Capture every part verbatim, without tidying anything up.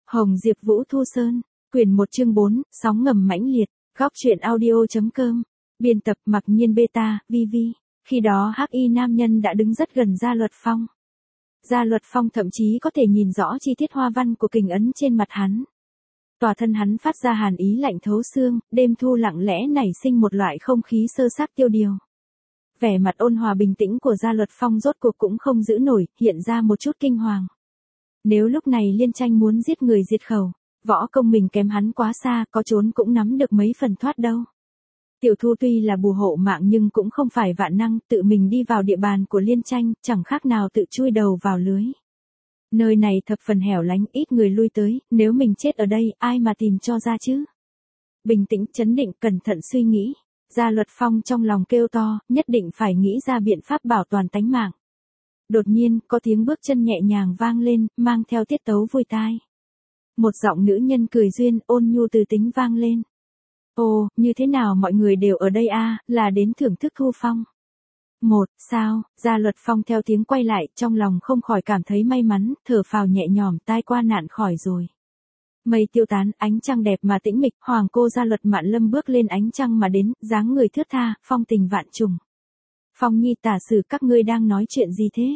Hồng Diệp Vũ Thu Sơn, quyển một chương bốn, sóng ngầm mãnh liệt, góc truyện audio.com, biên tập Mặc Nhiên Beta, vi vi. Khi đó hắc y nam nhân đã đứng rất gần Gia Luật Phong. Gia Luật Phong thậm chí có thể nhìn rõ chi tiết hoa văn của kình ấn trên mặt hắn. Tòa thân hắn phát ra hàn ý lạnh thấu xương, đêm thu lặng lẽ nảy sinh một loại không khí sơ xác tiêu điều. Vẻ mặt ôn hòa bình tĩnh của Gia Luật Phong rốt cuộc cũng không giữ nổi, hiện ra một chút kinh hoàng. Nếu lúc này Liên Tranh muốn giết người diệt khẩu, võ công mình kém hắn quá xa, có trốn cũng nắm được mấy phần thoát đâu. Tiểu Thu tuy là bù hộ mạng nhưng cũng không phải vạn năng, tự mình đi vào địa bàn của Liên Tranh, chẳng khác nào tự chui đầu vào lưới. Nơi này thập phần hẻo lánh, ít người lui tới, nếu mình chết ở đây, ai mà tìm cho ra chứ? Bình tĩnh, chấn định, cẩn thận suy nghĩ. Gia Luật Phong trong lòng kêu to, nhất định phải nghĩ ra biện pháp bảo toàn tánh mạng. Đột nhiên, có tiếng bước chân nhẹ nhàng vang lên, mang theo tiết tấu vui tai. Một giọng nữ nhân cười duyên, ôn nhu từ tính vang lên. Ồ, như thế nào mọi người đều ở đây a, là đến thưởng thức Thu Phong. Một, sao, Gia Luật Phong theo tiếng quay lại, trong lòng không khỏi cảm thấy may mắn, thở phào nhẹ nhõm, tai qua nạn khỏi rồi. Mây tiêu tán, ánh trăng đẹp mà tĩnh mịch, hoàng cô Gia Luật Mạn Lâm bước lên ánh trăng mà đến, dáng người thướt tha, phong tình vạn trùng. Phong Nhi tả sử các ngươi đang nói chuyện gì thế?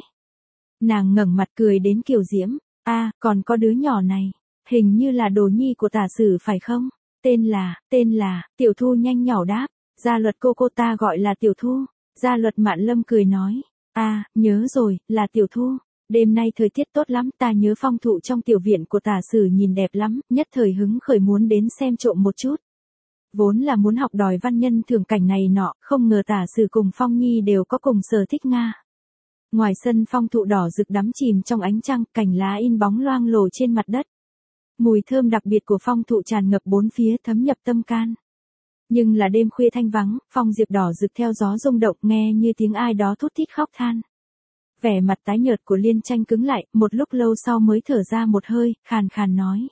Nàng ngẩng mặt cười đến kiều diễm, a, còn có đứa nhỏ này, hình như là đồ nhi của tả sử phải không? Tên là, tên là, Tiểu Thu nhanh nhỏ đáp, Gia Luật cô cô ta gọi là Tiểu Thu. Gia Luật Mạn Lâm cười nói, a, nhớ rồi, là Tiểu Thu. Đêm nay thời tiết tốt lắm, ta nhớ phong thụ trong tiểu viện của tả sử nhìn đẹp lắm, nhất thời hứng khởi muốn đến xem trộm một chút. Vốn là muốn học đòi văn nhân thường cảnh này nọ, không ngờ tả sử cùng Phong Nhi đều có cùng sở thích Nga. Ngoài sân phong thụ đỏ rực đắm chìm trong ánh trăng, cành lá in bóng loang lổ trên mặt đất. Mùi thơm đặc biệt của phong thụ tràn ngập bốn phía, thấm nhập tâm can. Nhưng là đêm khuya thanh vắng, phong diệp đỏ rực theo gió rung động, nghe như tiếng ai đó thút thít khóc than. Vẻ mặt tái nhợt của Liên Tranh cứng lại, một lúc lâu sau mới thở ra một hơi, khàn khàn nói.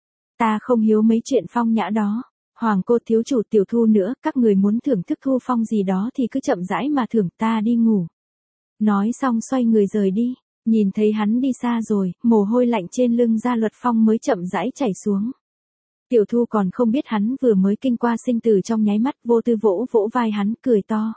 Ta không hiếu mấy chuyện phong nhã đó. Hoàng cô thiếu chủ Tiểu Thu nữa, các người muốn thưởng thức Thu Phong gì đó thì cứ chậm rãi mà thưởng, ta đi ngủ. Nói xong xoay người rời đi, nhìn thấy hắn đi xa rồi, mồ hôi lạnh trên lưng Gia Luật Phong mới chậm rãi chảy xuống. Tiểu Thu còn không biết hắn vừa mới kinh qua sinh tử trong nháy mắt, vô tư vỗ vỗ vai hắn, cười to.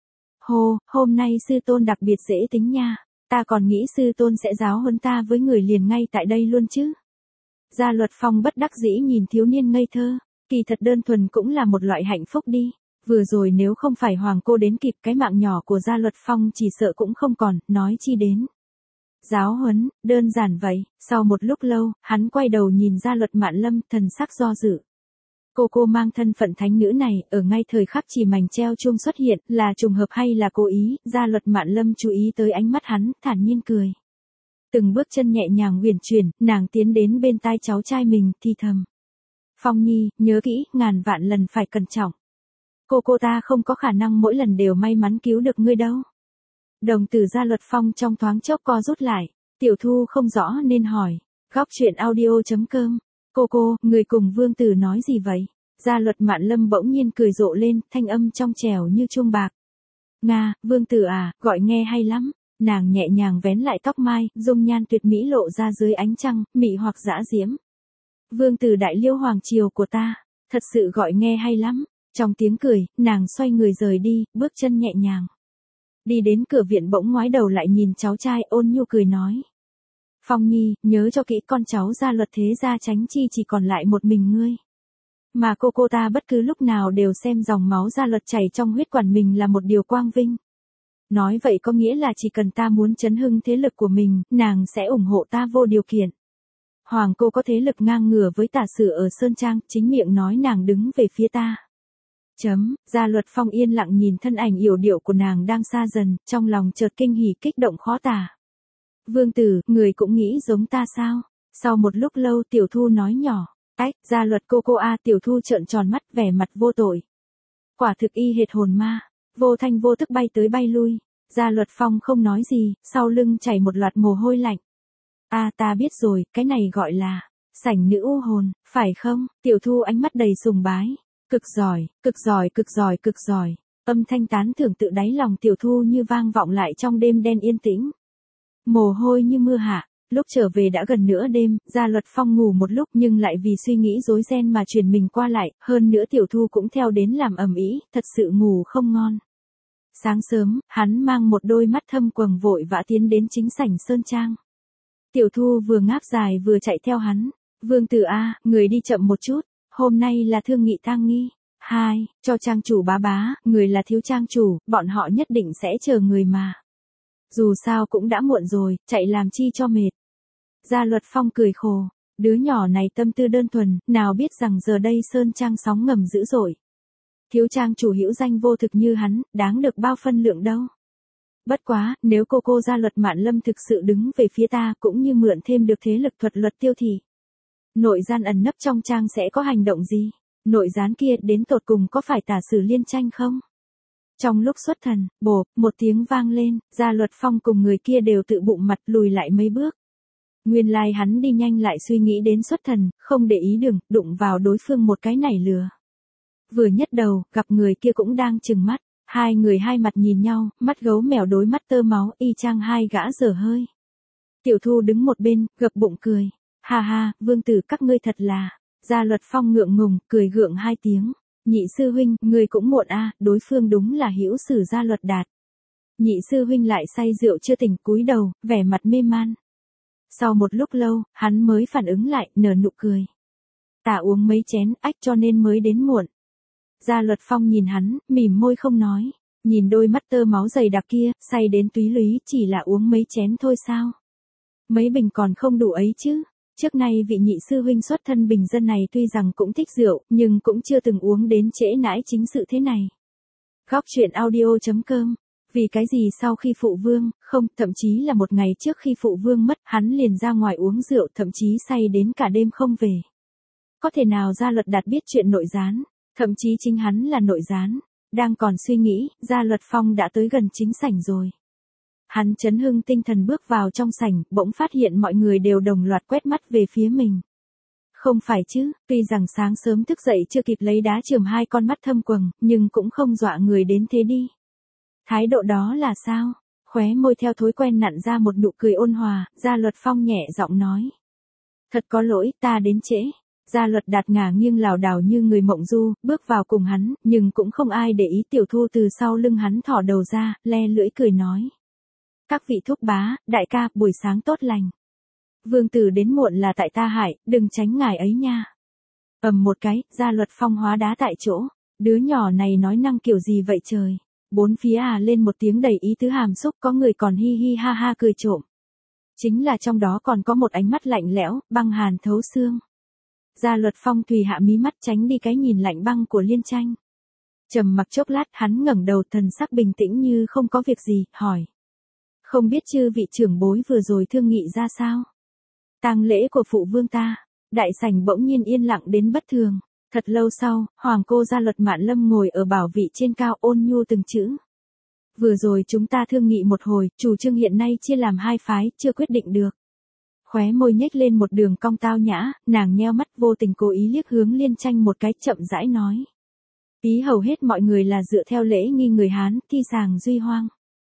Hô, hôm nay sư tôn đặc biệt dễ tính nha, ta còn nghĩ sư tôn sẽ giáo huấn ta với người liền ngay tại đây luôn chứ. Gia Luật Phong bất đắc dĩ nhìn thiếu niên ngây thơ, kỳ thật đơn thuần cũng là một loại hạnh phúc đi. Vừa rồi nếu không phải hoàng cô đến kịp, cái mạng nhỏ của Gia Luật Phong chỉ sợ cũng không còn, nói chi đến. Giáo huấn, đơn giản vậy. Sau một lúc lâu, hắn quay đầu nhìn Gia Luật Mạn Lâm, thần sắc do dự. Cô cô mang thân phận thánh nữ này, ở ngay thời khắc chỉ mảnh treo chuông xuất hiện, là trùng hợp hay là cố ý? Gia Luật Mạn Lâm chú ý tới ánh mắt hắn, thản nhiên cười. Từng bước chân nhẹ nhàng uyển chuyển, nàng tiến đến bên tai cháu trai mình, thì thầm. Phong Nhi, nhớ kỹ, ngàn vạn lần phải cẩn trọng. Cô cô ta không có khả năng mỗi lần đều may mắn cứu được ngươi đâu. Đồng tử Gia Luật Phong trong thoáng chốc co rút lại, Tiểu Thu không rõ nên hỏi, góc truyện audio.com, cô cô, người cùng vương tử nói gì vậy? Gia Luật Mạn Lâm bỗng nhiên cười rộ lên, thanh âm trong trẻo như chuông bạc. Nga, vương tử à, gọi nghe hay lắm. Nàng nhẹ nhàng vén lại tóc mai, dung nhan tuyệt mỹ lộ ra dưới ánh trăng, mị hoặc dã diễm. Vương tử đại liêu hoàng triều của ta, thật sự gọi nghe hay lắm. Trong tiếng cười, nàng xoay người rời đi, bước chân nhẹ nhàng. Đi đến cửa viện bỗng ngoái đầu lại nhìn cháu trai, ôn nhu cười nói. Phong Nhi, nhớ cho kỹ, con cháu Gia Luật thế gia tránh chi chỉ còn lại một mình ngươi. Mà cô cô ta bất cứ lúc nào đều xem dòng máu Gia Luật chảy trong huyết quản mình là một điều quang vinh. Nói vậy có nghĩa là chỉ cần ta muốn chấn hưng thế lực của mình, nàng sẽ ủng hộ ta vô điều kiện. Hoàng cô có thế lực ngang ngửa với tả sử ở Sơn Trang, chính miệng nói nàng đứng về phía ta. Chấm, Gia Luật Phong yên lặng nhìn thân ảnh yểu điệu của nàng đang xa dần, trong lòng chợt kinh hỉ kích động khó tả. Vương tử, người cũng nghĩ giống ta sao? Sau một lúc lâu Tiểu Thu nói nhỏ, ách, Gia Luật cô cô a. Tiểu Thu trợn tròn mắt, vẻ mặt vô tội. Quả thực y hệt hồn ma, vô thanh vô tức bay tới bay lui. Gia Luật Phong không nói gì, sau lưng chảy một loạt mồ hôi lạnh. A, ta biết rồi, cái này gọi là sảnh nữ u hồn, phải không? Tiểu Thu ánh mắt đầy sùng bái. Cực giỏi, cực giỏi, cực giỏi, cực giỏi. Âm thanh tán thưởng tự đáy lòng Tiểu Thu như vang vọng lại trong đêm đen yên tĩnh. Mồ hôi như mưa hạ, Lúc trở về đã gần nửa đêm, Gia Luật Phong ngủ một lúc nhưng lại vì suy nghĩ rối ren mà chuyển mình qua lại, hơn nữa Tiểu Thu cũng theo đến làm ầm ĩ, thật sự ngủ không ngon. Sáng sớm, hắn mang một đôi mắt thâm quầng vội vã tiến đến chính sảnh sơn trang. Tiểu Thu vừa ngáp dài vừa chạy theo hắn. Vương tử a, người đi chậm một chút, hôm nay là thương nghị tang nghi. Hai, cho trang chủ bá bá, người là thiếu trang chủ, bọn họ nhất định sẽ chờ người mà. Dù sao cũng đã muộn rồi, chạy làm chi cho mệt. Gia Luật Phong cười khổ, đứa nhỏ này tâm tư đơn thuần, nào biết rằng giờ đây sơn trang sóng ngầm dữ dội. Thiếu trang chủ hữu danh vô thực như hắn, đáng được bao phân lượng đâu. Bất quá, nếu cô cô Gia Luật Mạn Lâm thực sự đứng về phía ta cũng như mượn thêm được thế lực thuật luật tiêu thì. Nội gian ẩn nấp trong trang sẽ có hành động gì? Nội gián kia đến tột cùng có phải tả sử liên tranh không? Trong lúc xuất thần, bổ, một tiếng vang lên, Gia Luật Phong cùng người kia đều tự bụng mặt lùi lại mấy bước. Nguyên lai hắn đi nhanh lại suy nghĩ đến xuất thần, không để ý đường, đụng vào đối phương một cái nảy lừa. Vừa nhất đầu, gặp người kia cũng đang trừng mắt, hai người hai mặt nhìn nhau, mắt gấu mèo đối mắt tơ máu, y chang hai gã dở hơi. Tiểu Thu đứng một bên, gập bụng cười, ha ha, vương tử các ngươi thật là. Gia Luật Phong ngượng ngùng, cười gượng hai tiếng. Nhị sư huynh, người cũng muộn a, đối phương đúng là hữu sử Gia Luật Đạt. Nhị sư huynh lại say rượu chưa tỉnh, cúi đầu, vẻ mặt mê man. Sau một lúc lâu, hắn mới phản ứng lại, nở nụ cười. Ta uống mấy chén, ách cho nên mới đến muộn. Gia Luật Phong nhìn hắn, mỉm môi không nói. Nhìn đôi mắt tơ máu dày đặc kia, say đến túy lúy, chỉ là uống mấy chén thôi sao? Mấy bình còn không đủ ấy chứ. Trước nay vị nhị sư huynh xuất thân bình dân này tuy rằng cũng thích rượu, nhưng cũng chưa từng uống đến trễ nãi chính sự thế này. Góc truyện audio chấm com. Vì cái gì sau khi phụ vương, không, thậm chí là một ngày trước khi phụ vương mất, hắn liền ra ngoài uống rượu, thậm chí say đến cả đêm không về. Có thể nào Gia Luật Đạt biết chuyện nội gián, thậm chí chính hắn là nội gián. Đang còn suy nghĩ, Gia Luật Phong đã tới gần chính sảnh rồi. Hắn chấn hưng tinh thần bước vào trong sảnh, bỗng phát hiện mọi người đều đồng loạt quét mắt về phía mình. Không phải chứ, tuy rằng sáng sớm thức dậy chưa kịp lấy đá chườm hai con mắt thâm quầng, nhưng cũng không dọa người đến thế đi. Thái độ đó là sao? Khóe môi theo thói quen nặn ra một nụ cười ôn hòa, Gia Luật Phong nhẹ giọng nói. Thật có lỗi, ta đến trễ. Gia Luật Đạt ngả nghiêng lảo đảo như người mộng du, bước vào cùng hắn, nhưng cũng không ai để ý. Tiểu Thu từ sau lưng hắn thỏ đầu ra, le lưỡi cười nói. Các vị thúc bá, đại ca, buổi sáng tốt lành. Vương tử đến muộn là tại ta hại, đừng tránh ngài ấy nha. Ầm một cái, Gia Luật Phong hóa đá tại chỗ. Đứa nhỏ này nói năng kiểu gì vậy trời? Bốn phía à lên một tiếng đầy ý tứ hàm xúc, có người còn hi hi ha ha cười trộm. Chính là trong đó còn có một ánh mắt lạnh lẽo, băng hàn thấu xương. Gia Luật Phong tùy hạ mí mắt tránh đi cái nhìn lạnh băng của Liên Tranh. Trầm mặc chốc lát, hắn ngẩng đầu, thần sắc bình tĩnh như không có việc gì, hỏi. Không biết chư vị trưởng bối vừa rồi thương nghị ra sao? Tang lễ của phụ vương ta. Đại sảnh bỗng nhiên yên lặng đến bất thường. Thật lâu sau, hoàng cô Gia Luật Mạn Lâm ngồi ở bảo vị trên cao ôn nhu từng chữ. Vừa rồi chúng ta thương nghị một hồi, chủ trương hiện nay chia làm hai phái, chưa quyết định được. Khóe môi nhếch lên một đường cong tao nhã, nàng nheo mắt vô tình cố ý liếc hướng Liên Tranh một cái, chậm rãi nói. Ý hầu hết mọi người là dựa theo lễ nghi người Hán, thi sàng duy hoang.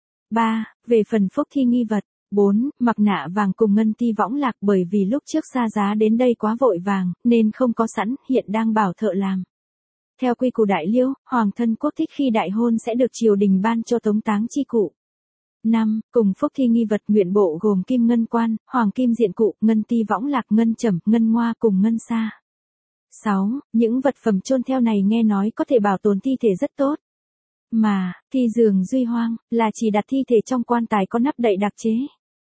ba. Về phần phúc thi nghi vật. bốn. Mặc nạ vàng cùng ngân ti võng lạc, bởi vì lúc trước xa giá đến đây quá vội vàng, nên không có sẵn, hiện đang bảo thợ làm. Theo quy củ Đại Liêu, hoàng thân quốc thích khi đại hôn sẽ được triều đình ban cho tống táng chi cụ. năm. Cùng phúc thi nghi vật nguyện bộ gồm kim ngân quan, hoàng kim diện cụ, ngân ti võng lạc, ngân trầm, ngân ngoa cùng ngân sa. sáu. Những vật phẩm chôn theo này nghe nói có thể bảo tồn thi thể rất tốt. Mà, thi giường duy hoang, là chỉ đặt thi thể trong quan tài có nắp đậy đặc chế.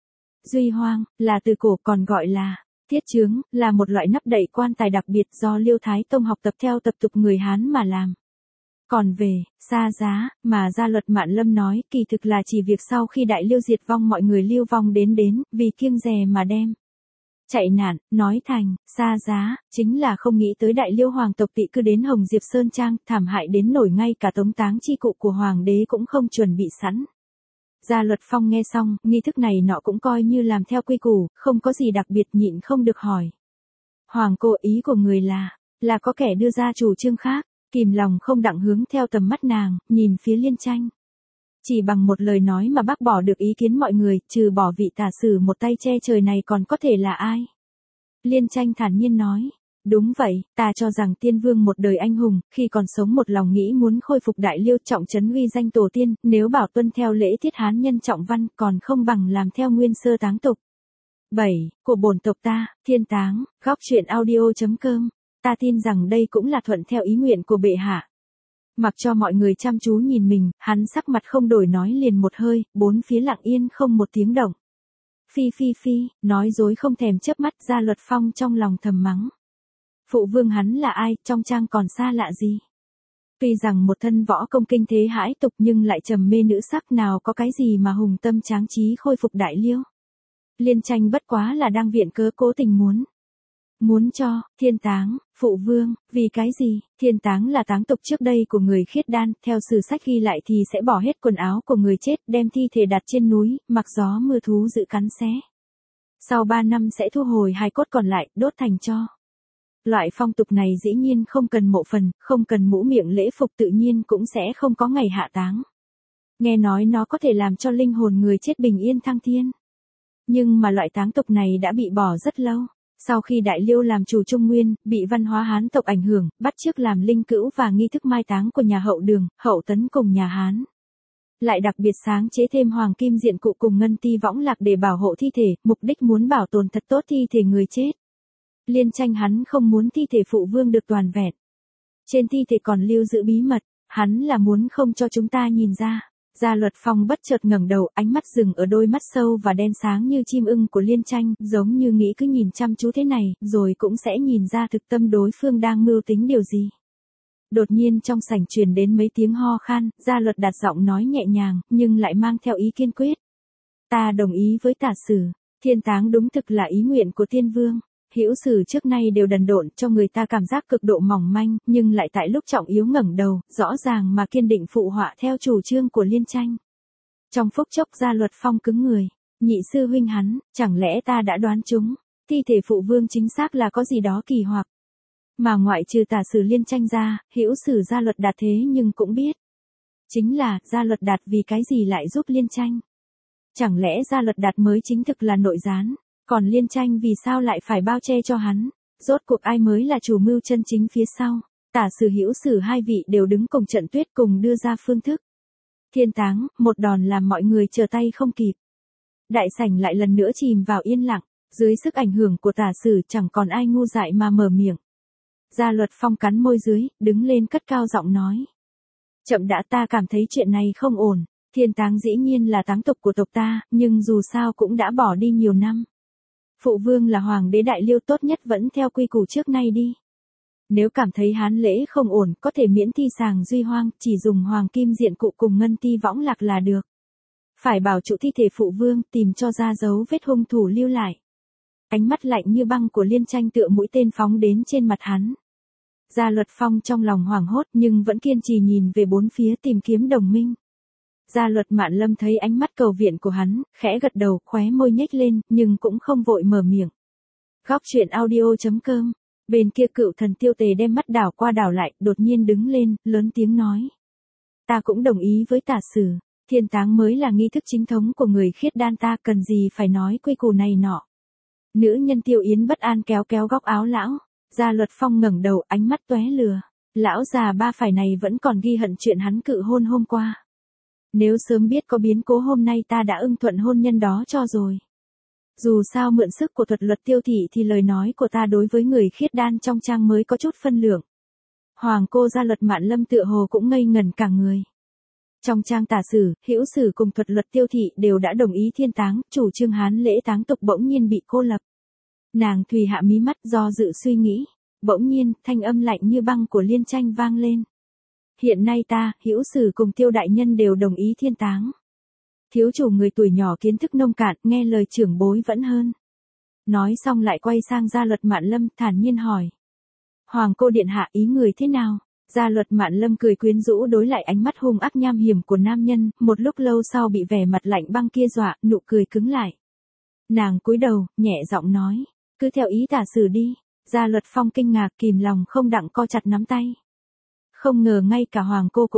Duy hoang, là từ cổ còn gọi là thiết chướng, là một loại nắp đậy quan tài đặc biệt do Liêu Thái Tông học tập theo tập tục người Hán mà làm. Còn về, xa giá, mà Gia Luật Mạn Lâm nói, kỳ thực là chỉ việc sau khi Đại Liêu diệt vong mọi người lưu vong đến đến, vì kiêng dè mà đem. Chạy nạn, nói thành, xa giá, chính là không nghĩ tới Đại Liêu hoàng tộc tị cư đến Hồng Diệp Sơn Trang, thảm hại đến nổi ngay cả tống táng chi cụ của hoàng đế cũng không chuẩn bị sẵn. Gia Luật Phong nghe xong, nghi thức này nọ cũng coi như làm theo quy củ, không có gì đặc biệt, nhịn không được hỏi. Hoàng cô, ý của người là, là có kẻ đưa ra chủ trương khác, kìm lòng không đặng hướng theo tầm mắt nàng, nhìn phía Liên Tranh. Chỉ bằng một lời nói mà bác bỏ được ý kiến mọi người, trừ bỏ vị tả sử một tay che trời này còn có thể là ai? Liên Tranh thản nhiên nói. Đúng vậy, ta cho rằng tiên vương một đời anh hùng, khi còn sống một lòng nghĩ muốn khôi phục đại liêu trọng trấn uy danh tổ tiên, nếu bảo tuân theo lễ tiết hán nhân trọng văn còn không bằng làm theo nguyên sơ táng tục. bảy. Của bổn tộc ta, thiên táng, góc truyện audio.com. Ta tin rằng đây cũng là thuận theo ý nguyện của bệ hạ. Mặc cho mọi người chăm chú nhìn mình, hắn sắc mặt không đổi nói liền một hơi, bốn phía lặng yên không một tiếng động. Phi phi phi, nói dối không thèm chớp mắt. Gia Luật Phong trong lòng thầm mắng. Phụ vương hắn là ai, trong trang còn xa lạ gì? Tuy rằng một thân võ công kinh thế hãi tục nhưng lại trầm mê nữ sắc, nào có cái gì mà hùng tâm tráng trí khôi phục đại liêu. Liên Tranh bất quá là đang viện cớ cố tình muốn. Muốn cho, thiên táng, phụ vương, vì cái gì? Thiên táng là táng tục trước đây của người khiết đan, theo sử sách ghi lại thì sẽ bỏ hết quần áo của người chết, đem thi thể đặt trên núi, mặc gió mưa thú dự cắn xé. Sau ba năm sẽ thu hồi hài cốt còn lại, đốt thành tro. Loại phong tục này dĩ nhiên không cần mộ phần, không cần mũ miệng lễ phục, tự nhiên cũng sẽ không có ngày hạ táng. Nghe nói nó có thể làm cho linh hồn người chết bình yên thăng thiên. Nhưng mà loại táng tục này đã bị bỏ rất lâu. Sau khi Đại Liêu làm chủ Trung Nguyên, bị văn hóa Hán tộc ảnh hưởng, bắt chước làm linh cữu và nghi thức mai táng của nhà Hậu Đường, Hậu Tấn cùng nhà Hán. Lại đặc biệt sáng chế thêm hoàng kim diện cụ cùng ngân ti võng lạc để bảo hộ thi thể, mục đích muốn bảo tồn thật tốt thi thể người chết. Liên Tranh hắn không muốn thi thể phụ vương được toàn vẹn. Trên thi thể còn lưu giữ bí mật, hắn là muốn không cho chúng ta nhìn ra. Gia Luật Phong bất chợt ngẩng đầu, ánh mắt dừng ở đôi mắt sâu và đen sáng như chim ưng của Liên Tranh, giống như nghĩ cứ nhìn chăm chú thế này, rồi cũng sẽ nhìn ra thực tâm đối phương đang mưu tính điều gì. Đột nhiên trong sảnh truyền đến mấy tiếng ho khan, Gia Luật đặt giọng nói nhẹ nhàng, nhưng lại mang theo ý kiên quyết. Ta đồng ý với tả sử, thiên táng đúng thực là ý nguyện của tiên vương. Hữu sử trước nay đều đần độn, cho người ta cảm giác cực độ mỏng manh, nhưng lại tại lúc trọng yếu ngẩng đầu, rõ ràng mà kiên định phụ họa theo chủ trương của Liên Tranh. Trong phút chốc Gia Luật Phong cứng người, nhị sư huynh hắn, chẳng lẽ ta đã đoán trúng, thi thể phụ vương chính xác là có gì đó kỳ hoặc. Mà ngoại trừ tả sử Liên Tranh ra, hữu sử Gia Luật Đạt thế nhưng cũng biết. Chính là, Gia Luật Đạt vì cái gì lại giúp Liên Tranh. Chẳng lẽ Gia Luật Đạt mới chính thực là nội gián. Còn Liên Tranh vì sao lại phải bao che cho hắn? Rốt cuộc ai mới là chủ mưu chân chính phía sau? Tả sử hữu sử hai vị đều đứng cùng trận tuyết cùng đưa ra phương thức. Thiên táng, một đòn làm mọi người trở tay không kịp. Đại sảnh lại lần nữa chìm vào yên lặng, dưới sức ảnh hưởng của tả sử chẳng còn ai ngu dại mà mở miệng. Gia Luật Phong cắn môi dưới, đứng lên cất cao giọng nói. Chậm đã, ta cảm thấy chuyện này không ổn. Thiên táng dĩ nhiên là táng tục của tộc ta, nhưng dù sao cũng đã bỏ đi nhiều năm. Phụ vương là hoàng đế Đại Liêu, tốt nhất vẫn theo quy củ trước nay đi. Nếu cảm thấy hán lễ không ổn, có thể miễn thi sàng duy hoang, chỉ dùng hoàng kim diện cụ cùng ngân ti võng lạc là được. Phải bảo trụ thi thể phụ vương, tìm cho ra dấu vết hung thủ lưu lại. Ánh mắt lạnh như băng của Liên Tranh tựa mũi tên phóng đến trên mặt hắn. Gia Luật Phong trong lòng hoảng hốt nhưng vẫn kiên trì nhìn về bốn phía tìm kiếm đồng minh. Gia Luật Mạn Lâm thấy ánh mắt cầu viện của hắn, khẽ gật đầu, khóe môi nhếch lên, nhưng cũng không vội mở miệng. Góc truyện audio.com. Bên kia Cựu Thần Tiêu Tề đem mắt đảo qua đảo lại, đột nhiên đứng lên, lớn tiếng nói. Ta cũng đồng ý với tả sử, thiên táng mới là nghi thức chính thống của người khiết đan, ta cần gì phải nói quy củ này nọ. Nữ nhân Tiêu Yến bất an kéo kéo góc áo lão. Gia Luật Phong ngẩng đầu, ánh mắt tóe lửa. Lão già ba phải này vẫn còn ghi hận chuyện hắn cự hôn hôm qua. Nếu sớm biết có biến cố hôm nay ta đã ưng thuận hôn nhân đó cho rồi. Dù sao mượn sức của thuật luật Tiêu thị thì lời nói của ta đối với người khiết đan trong trang mới có chút phân lượng. Hoàng cô Gia Luật Mạn Lâm tựa hồ cũng ngây ngẩn cả người. Trong trang tả sử, hữu sử cùng thuật luật Tiêu thị đều đã đồng ý thiên táng, chủ trương hán lễ táng tục bỗng nhiên bị cô lập. Nàng Thùy hạ mí mắt do dự suy nghĩ, bỗng nhiên thanh âm lạnh như băng của Liên Tranh vang lên. Hiện nay ta, hữu sử cùng Tiêu đại nhân đều đồng ý thiên táng. Thiếu chủ người tuổi nhỏ kiến thức nông cạn, nghe lời trưởng bối vẫn hơn. Nói xong lại quay sang Gia Luật Mạn Lâm, thản nhiên hỏi. Hoàng cô điện hạ ý người thế nào? Gia Luật Mạn Lâm cười quyến rũ đối lại ánh mắt hung ác nham hiểm của nam nhân, một lúc lâu sau bị vẻ mặt lạnh băng kia dọa, nụ cười cứng lại. Nàng cúi đầu, nhẹ giọng nói, cứ theo ý tả sử đi. Gia Luật Phong kinh ngạc kìm lòng không đặng co chặt nắm tay. Không ngờ ngay cả hoàng cô cũng,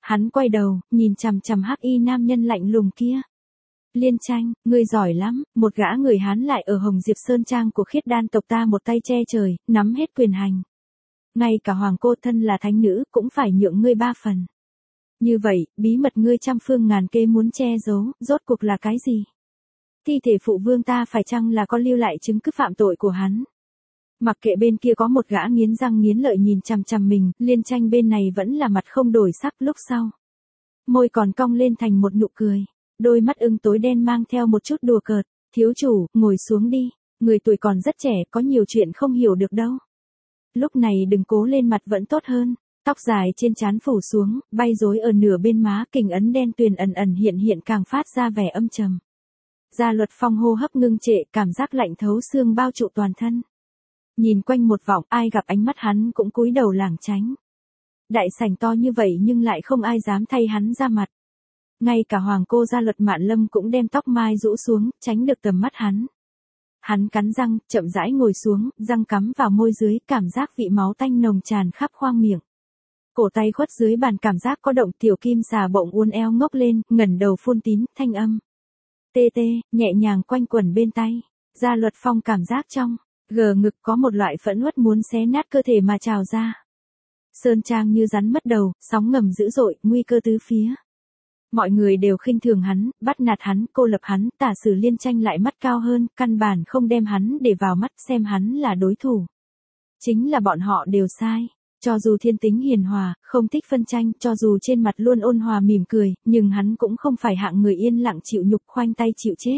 Hắn quay đầu, nhìn chằm chằm hắc y nam nhân lạnh lùng kia. Liên Tranh, ngươi giỏi lắm, một gã người Hán lại ở Hồng Diệp Sơn Trang của khiết đan tộc ta một tay che trời, nắm hết quyền hành. Ngay cả hoàng cô thân là thánh nữ cũng phải nhượng ngươi ba phần. Như vậy, bí mật ngươi trăm phương ngàn kế muốn che giấu, rốt cuộc là cái gì? Thi thể phụ vương ta phải chăng là có lưu lại chứng cứ phạm tội của hắn? Mặc kệ bên kia có một gã nghiến răng nghiến lợi nhìn chằm chằm mình, Liên Tranh bên này vẫn là mặt không đổi sắc. Lúc sau, môi còn cong lên thành một nụ cười, đôi mắt ưng tối đen mang theo một chút đùa cợt. Thiếu chủ, ngồi xuống đi, người tuổi còn rất trẻ, có nhiều chuyện không hiểu được đâu. Lúc này đừng cố lên, mặt vẫn tốt hơn. Tóc dài trên trán phủ xuống, bay rối ở nửa bên má, kình ấn đen tuyền ẩn ẩn hiện hiện càng phát ra vẻ âm trầm. Gia Luật Phong hô hấp ngưng trệ, cảm giác lạnh thấu xương bao trụ toàn thân. Nhìn quanh một vòng, ai gặp ánh mắt hắn cũng cúi đầu lảng tránh. Đại sảnh to như vậy nhưng lại không ai dám thay hắn ra mặt. Ngay cả hoàng cô Gia Luật Mạn Lâm cũng đem tóc mai rũ xuống, tránh được tầm mắt hắn. Hắn cắn răng, chậm rãi ngồi xuống, răng cắm vào môi dưới, cảm giác vị máu tanh nồng tràn khắp khoang miệng. Cổ tay khuất dưới bàn, cảm giác có động, tiểu kim xà bỗng uốn éo ngốc lên, ngẩng đầu phun tín, thanh âm tê tê, nhẹ nhàng quanh quẩn bên tay. Gia Luật Phong cảm giác trong gờ ngực có một loại phẫn uất muốn xé nát cơ thể mà trào ra. Sơn Trang như rắn mất đầu, sóng ngầm dữ dội, nguy cơ tứ phía. Mọi người đều khinh thường hắn, bắt nạt hắn, cô lập hắn, Tả Sử Liên Tranh lại mắt cao hơn, căn bản không đem hắn để vào mắt, xem hắn là đối thủ. Chính là bọn họ đều sai. Cho dù thiên tính hiền hòa, không thích phân tranh, cho dù trên mặt luôn ôn hòa mỉm cười, nhưng hắn cũng không phải hạng người yên lặng chịu nhục, khoanh tay chịu chết.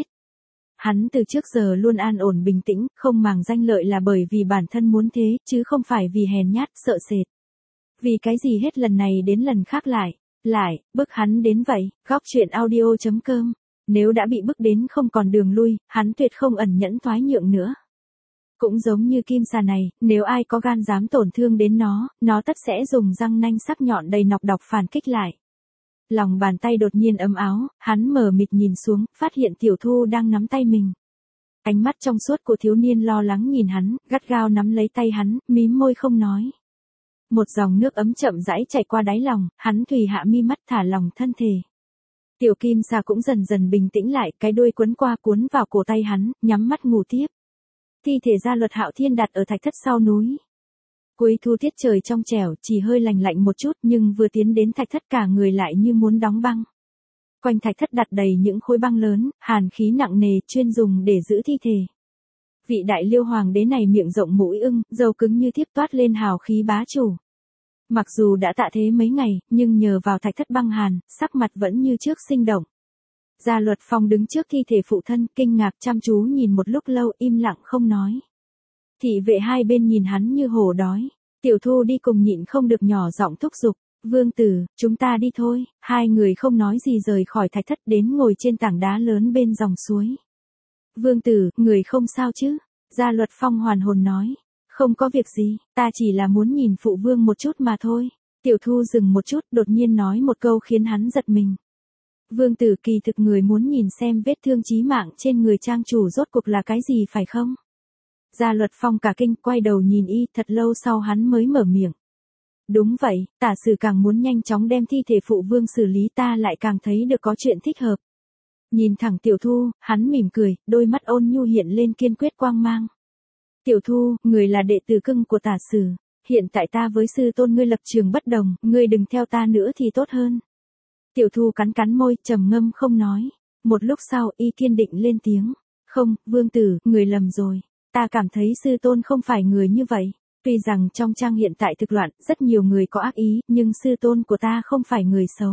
Hắn từ trước giờ luôn an ổn bình tĩnh, không màng danh lợi là bởi vì bản thân muốn thế, chứ không phải vì hèn nhát, sợ sệt. Vì cái gì hết lần này đến lần khác lại, lại, bức hắn đến vậy. Góc truyện audio chấm com. Nếu đã bị bức đến không còn đường lui, hắn tuyệt không ẩn nhẫn thoái nhượng nữa. Cũng giống như kim xà này, nếu ai có gan dám tổn thương đến nó, nó tất sẽ dùng răng nanh sắc nhọn đầy nọc độc phản kích lại. Lòng bàn tay đột nhiên ấm áo, hắn mờ mịt nhìn xuống, phát hiện Tiểu Thu đang nắm tay mình. Ánh mắt trong suốt của thiếu niên lo lắng nhìn hắn, gắt gao nắm lấy tay hắn, mím môi không nói. Một dòng nước ấm chậm rãi chảy qua đáy lòng, hắn thùy hạ mi mắt thả lòng thân thể. Tiểu kim xà cũng dần dần bình tĩnh lại, cái đuôi quấn qua cuốn vào cổ tay hắn, nhắm mắt ngủ tiếp. Thi thể Gia Luật Hạo Thiên đặt ở thạch thất sau núi. Cuối thu tiết trời trong trẻo, chỉ hơi lành lạnh một chút, nhưng vừa tiến đến thạch thất cả người lại như muốn đóng băng. Quanh thạch thất đặt đầy những khối băng lớn, hàn khí nặng nề, chuyên dùng để giữ thi thể. Vị đại liêu hoàng đế này miệng rộng mũi ưng, râu cứng như thiếp, toát lên hào khí bá chủ. Mặc dù đã tạ thế mấy ngày, nhưng nhờ vào thạch thất băng hàn, sắc mặt vẫn như trước sinh động. Gia Luật Phong đứng trước thi thể phụ thân, kinh ngạc chăm chú nhìn một lúc lâu, im lặng không nói. Thị vệ hai bên nhìn hắn như hổ đói. Tiểu Thu đi cùng nhịn không được nhỏ giọng thúc giục. Vương tử, chúng ta đi thôi. Hai người không nói gì rời khỏi thạch thất đến ngồi trên tảng đá lớn bên dòng suối. Vương tử, người không sao chứ? Gia Luật Phong hoàn hồn nói. Không có việc gì, ta chỉ là muốn nhìn phụ vương một chút mà thôi. Tiểu Thu dừng một chút, đột nhiên nói một câu khiến hắn giật mình. Vương tử, kỳ thực người muốn nhìn xem vết thương chí mạng trên người trang chủ rốt cuộc là cái gì phải không? Gia Luật Phong cả kinh, quay đầu nhìn y, thật lâu sau hắn mới mở miệng. Đúng vậy, Tả Sử càng muốn nhanh chóng đem thi thể phụ vương xử lý, ta lại càng thấy được có chuyện thích hợp. Nhìn thẳng Tiểu Thu, hắn mỉm cười, đôi mắt ôn nhu hiện lên kiên quyết quang mang. Tiểu Thu, người là đệ tử cưng của Tả Sử. Hiện tại ta với sư tôn ngươi lập trường bất đồng, ngươi đừng theo ta nữa thì tốt hơn. Tiểu Thu cắn cắn môi, trầm ngâm không nói. Một lúc sau, y kiên định lên tiếng. Không, vương tử, người lầm rồi. Ta cảm thấy sư tôn không phải người như vậy. Tuy rằng trong trang hiện tại thực loạn, rất nhiều người có ác ý, nhưng sư tôn của ta không phải người xấu.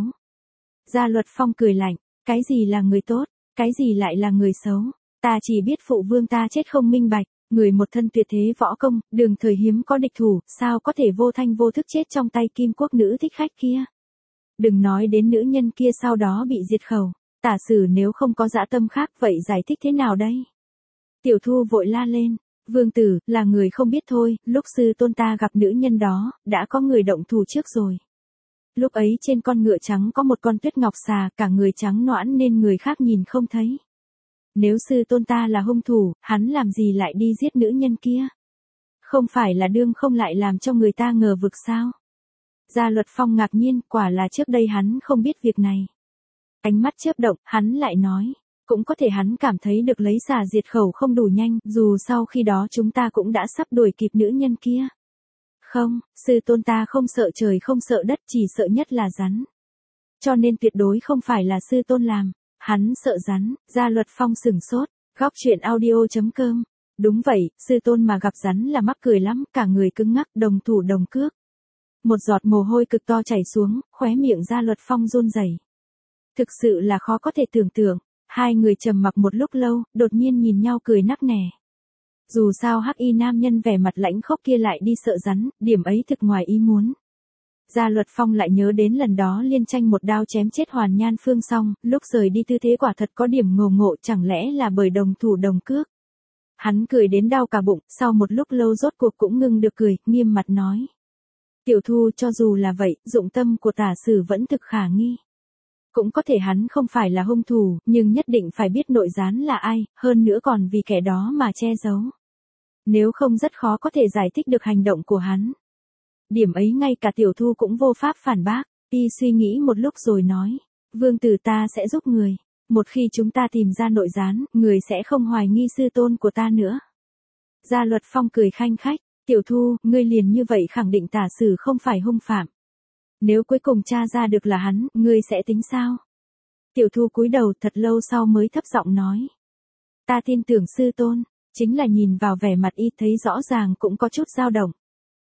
Gia Luật Phong cười lạnh. Cái gì là người tốt? Cái gì lại là người xấu? Ta chỉ biết phụ vương ta chết không minh bạch. Người một thân tuyệt thế võ công, đường thời hiếm có địch thủ, sao có thể vô thanh vô thức chết trong tay Kim Quốc nữ thích khách kia. Đừng nói đến nữ nhân kia sau đó bị diệt khẩu. Tả Sử nếu không có dã tâm khác vậy giải thích thế nào đây? Tiểu Thu vội la lên. Vương tử, là người không biết thôi, lúc sư tôn ta gặp nữ nhân đó, đã có người động thủ trước rồi. Lúc ấy trên con ngựa trắng có một con tuyết ngọc xà, cả người trắng nõn nên người khác nhìn không thấy. Nếu sư tôn ta là hung thủ, hắn làm gì lại đi giết nữ nhân kia? Không phải là đương không lại làm cho người ta ngờ vực sao? Gia Luật Phong ngạc nhiên, quả là trước đây hắn không biết việc này. Ánh mắt chớp động, hắn lại nói. Cũng có thể hắn cảm thấy được lấy xả diệt khẩu không đủ nhanh, dù sau khi đó chúng ta cũng đã sắp đuổi kịp nữ nhân kia. Không, sư tôn ta không sợ trời không sợ đất, chỉ sợ nhất là rắn. Cho nên tuyệt đối không phải là sư tôn làm. Hắn sợ rắn. Gia Luật Phong sửng sốt. Góc truyện audio chấm com. Đúng vậy, sư tôn mà gặp rắn là mắc cười lắm, cả người cứng ngắc, đồng thủ đồng cước. Một giọt mồ hôi cực to chảy xuống, khóe miệng Gia Luật Phong run rẩy. Thực sự là khó có thể tưởng tượng. Hai người trầm mặc một lúc lâu, đột nhiên nhìn nhau cười nắc nẻ. Dù sao hắc y nam nhân vẻ mặt lãnh khốc kia lại đi sợ rắn, điểm ấy thực ngoài ý muốn. Gia Luật Phong lại nhớ đến lần đó liên tranh một đao chém chết Hoàn Nhan Phương xong, lúc rời đi tư thế quả thật có điểm ngầu ngộ, chẳng lẽ là bởi đồng thủ đồng cước. Hắn cười đến đau cả bụng, sau một lúc lâu rốt cuộc cũng ngừng được cười, nghiêm mặt nói. Tiểu Thu, cho dù là vậy, dụng tâm của tả sử vẫn thực khả nghi. Cũng có thể hắn không phải là hung thủ, nhưng nhất định phải biết nội gián là ai, hơn nữa còn vì kẻ đó mà che giấu. Nếu không rất khó có thể giải thích được hành động của hắn. Điểm ấy ngay cả Tiểu Thu cũng vô pháp phản bác, y suy nghĩ một lúc rồi nói. Vương tử ta sẽ giúp người. Một khi chúng ta tìm ra nội gián, người sẽ không hoài nghi sư tôn của ta nữa. Gia Luật Phong cười khanh khách. Tiểu Thu, ngươi liền như vậy khẳng định tả sử không phải hung phạm. Nếu cuối cùng tra ra được là hắn, ngươi sẽ tính sao? Tiểu Thu cúi đầu thật lâu sau mới thấp giọng nói. Ta tin tưởng sư tôn, chính là nhìn vào vẻ mặt y thấy rõ ràng cũng có chút dao động.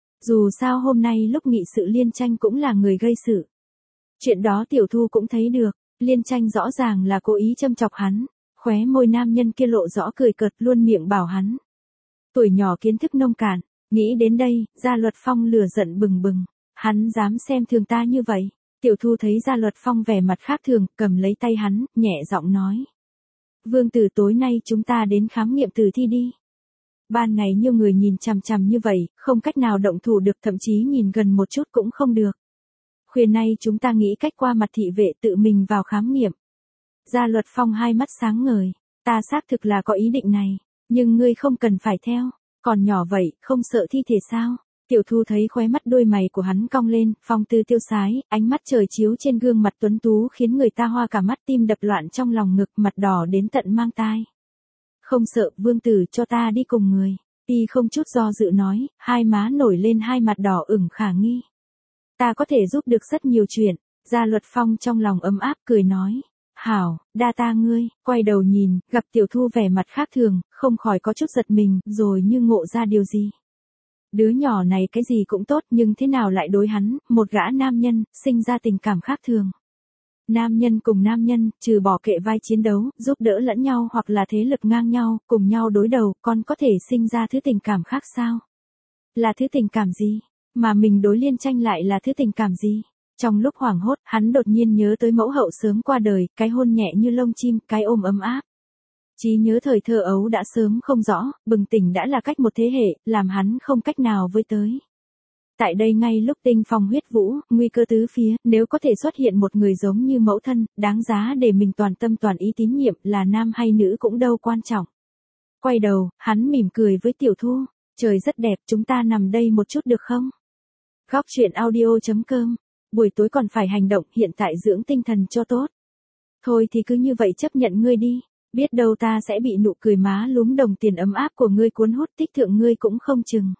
Dù sao hôm nay lúc nghị sự Liên Tranh cũng là người gây sự. Chuyện đó Tiểu Thu cũng thấy được, Liên Tranh rõ ràng là cố ý châm chọc hắn, khóe môi nam nhân kia lộ rõ cười cợt luôn miệng bảo hắn. Tuổi nhỏ kiến thức nông cạn, nghĩ đến đây, Gia Luật Phong lửa giận bừng bừng. Hắn dám xem thường ta như vậy. Tiểu Thu thấy Gia Luật Phong vẻ mặt khác thường, cầm lấy tay hắn, nhẹ giọng nói. Vương tử, tối nay chúng ta đến khám nghiệm tử thi đi. Ban ngày nhiều người nhìn chằm chằm như vậy, không cách nào động thủ được, thậm chí nhìn gần một chút cũng không được. Khuya nay chúng ta nghĩ cách qua mặt thị vệ tự mình vào khám nghiệm. Gia Luật Phong hai mắt sáng ngời. Ta xác thực là có ý định này, nhưng ngươi không cần phải theo. Còn nhỏ vậy, không sợ thi thể sao? Tiểu Thu thấy khóe mắt đôi mày của hắn cong lên, phong tư tiêu sái, ánh mắt trời chiếu trên gương mặt tuấn tú khiến người ta hoa cả mắt, tim đập loạn trong lòng ngực, mặt đỏ đến tận mang tai. Không sợ, vương tử, cho ta đi cùng người. Y không chút do dự nói, hai má nổi lên hai mặt đỏ ửng khả nghi. Ta có thể giúp được rất nhiều chuyện. Gia Luật Phong trong lòng ấm áp cười nói. Hảo, đa ta ngươi. Quay đầu nhìn, gặp Tiểu Thu vẻ mặt khác thường, không khỏi có chút giật mình, rồi như ngộ ra điều gì. Đứa nhỏ này cái gì cũng tốt, nhưng thế nào lại đối hắn, một gã nam nhân, sinh ra tình cảm khác thường. Nam nhân cùng nam nhân, trừ bỏ kệ vai chiến đấu, giúp đỡ lẫn nhau hoặc là thế lực ngang nhau, cùng nhau đối đầu, còn có thể sinh ra thứ tình cảm khác sao? Là thứ tình cảm gì? Mà mình đối Liên Tranh lại là thứ tình cảm gì? Trong lúc hoảng hốt, hắn đột nhiên nhớ tới mẫu hậu sớm qua đời, cái hôn nhẹ như lông chim, cái ôm ấm áp. Trí nhớ thời thơ ấu đã sớm không rõ, bừng tỉnh đã là cách một thế hệ, làm hắn không cách nào với tới. Tại đây ngay lúc tinh phong huyết vũ, nguy cơ tứ phía, nếu có thể xuất hiện một người giống như mẫu thân, đáng giá để mình toàn tâm toàn ý tín nhiệm, là nam hay nữ cũng đâu quan trọng. Quay đầu, hắn mỉm cười với Tiểu Thu, trời rất đẹp, chúng ta nằm đây một chút được không? Góc truyện audio chấm com, buổi tối còn phải hành động, hiện tại dưỡng tinh thần cho tốt. Thôi thì cứ như vậy chấp nhận ngươi đi. Biết đâu ta sẽ bị nụ cười má lúm đồng tiền ấm áp của ngươi cuốn hút, thích thượng ngươi cũng không chừng.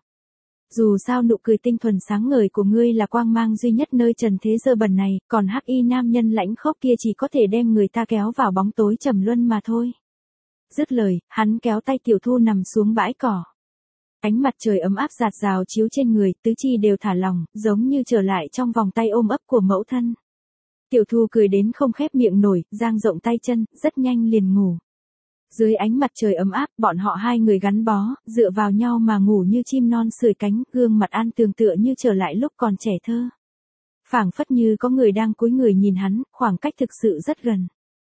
Dù sao nụ cười tinh thuần sáng ngời của ngươi là quang mang duy nhất nơi trần thế dơ bẩn này, còn hắc y nam nhân lãnh khốc kia chỉ có thể đem người ta kéo vào bóng tối trầm luân mà thôi. Dứt lời, hắn kéo tay Tiểu Thu nằm xuống bãi cỏ. Ánh mặt trời ấm áp rạt rào chiếu trên người, tứ chi đều thả lỏng, giống như trở lại trong vòng tay ôm ấp của mẫu thân. Tiểu Thu cười đến không khép miệng nổi, dang rộng tay chân, rất nhanh liền ngủ. Dưới ánh mặt trời ấm áp, bọn họ hai người gắn bó, dựa vào nhau mà ngủ như chim non sưởi cánh, gương mặt an tường tựa như trở lại lúc còn trẻ thơ. Phảng phất như có người đang cúi người nhìn hắn, khoảng cách thực sự rất gần.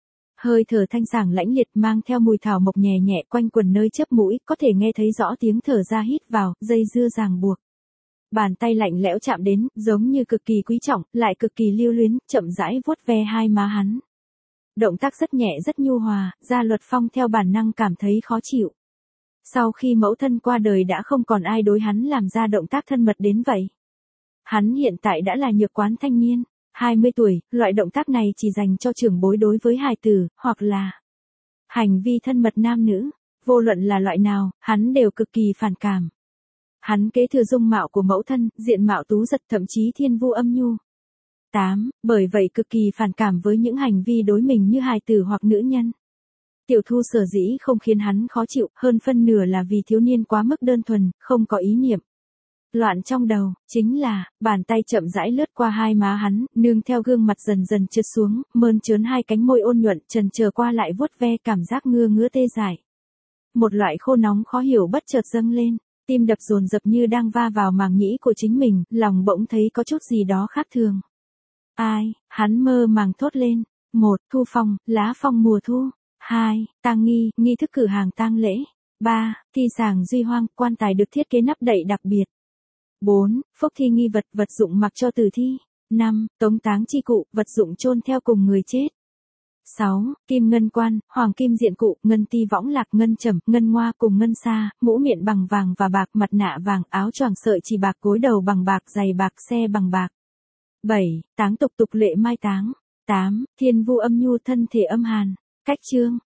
Hơi thở thanh sảng lãnh liệt mang theo mùi thảo mộc nhẹ nhẹ quanh quần nơi chớp mũi, có thể nghe thấy rõ tiếng thở ra hít vào, dây dưa ràng buộc. Bàn tay lạnh lẽo chạm đến, giống như cực kỳ quý trọng, lại cực kỳ lưu luyến, chậm rãi vuốt ve hai má hắn. Động tác rất nhẹ rất nhu hòa, Gia Luật Phong theo bản năng cảm thấy khó chịu. Sau khi mẫu thân qua đời đã không còn ai đối hắn làm ra động tác thân mật đến vậy. Hắn hiện tại đã là nhược quán thanh niên, hai mươi tuổi, loại động tác này chỉ dành cho trưởng bối đối với hài tử, hoặc là hành vi thân mật nam nữ, vô luận là loại nào, hắn đều cực kỳ phản cảm. Hắn kế thừa dung mạo của mẫu thân, diện mạo tú giật thậm chí thiên vu âm nhu. tám. Bởi vậy cực kỳ phản cảm với những hành vi đối mình như hài tử hoặc nữ nhân. Tiểu Thu sở dĩ không khiến hắn khó chịu, hơn phân nửa là vì thiếu niên quá mức đơn thuần, không có ý niệm loạn trong đầu, chính là, bàn tay chậm rãi lướt qua hai má hắn, nương theo gương mặt dần dần trượt xuống, mơn trớn hai cánh môi ôn nhuận, trần chờ qua lại vuốt ve, cảm giác ngưa ngứa tê dại. Một loại khô nóng khó hiểu bất chợt dâng lên, tim đập dồn dập như đang va vào màng nhĩ của chính mình, lòng bỗng thấy có chút gì đó khác thường. Ai, hắn mơ màng thốt lên. Một, thu phong, lá phong mùa thu. Hai, tang nghi, nghi thức cử hàng tang lễ. Ba, thi sàng duy hoang, quan tài được thiết kế nắp đậy đặc biệt. Bốn, phúc thi nghi vật, vật dụng mặc cho tử thi. Năm, tống táng chi cụ, vật dụng chôn theo cùng người chết. Sáu, kim ngân quan, hoàng kim diện cụ, ngân ti võng lạc, ngân trầm, ngân ngoa cùng ngân sa, mũ miệng bằng vàng và bạc, mặt nạ vàng, áo choàng sợi chỉ bạc, gối đầu bằng bạc, giày bạc, xe bằng bạc. Bảy, táng tục tục lệ mai táng. Tám, thiên vu âm nhu thân thể âm hàn. Cách chương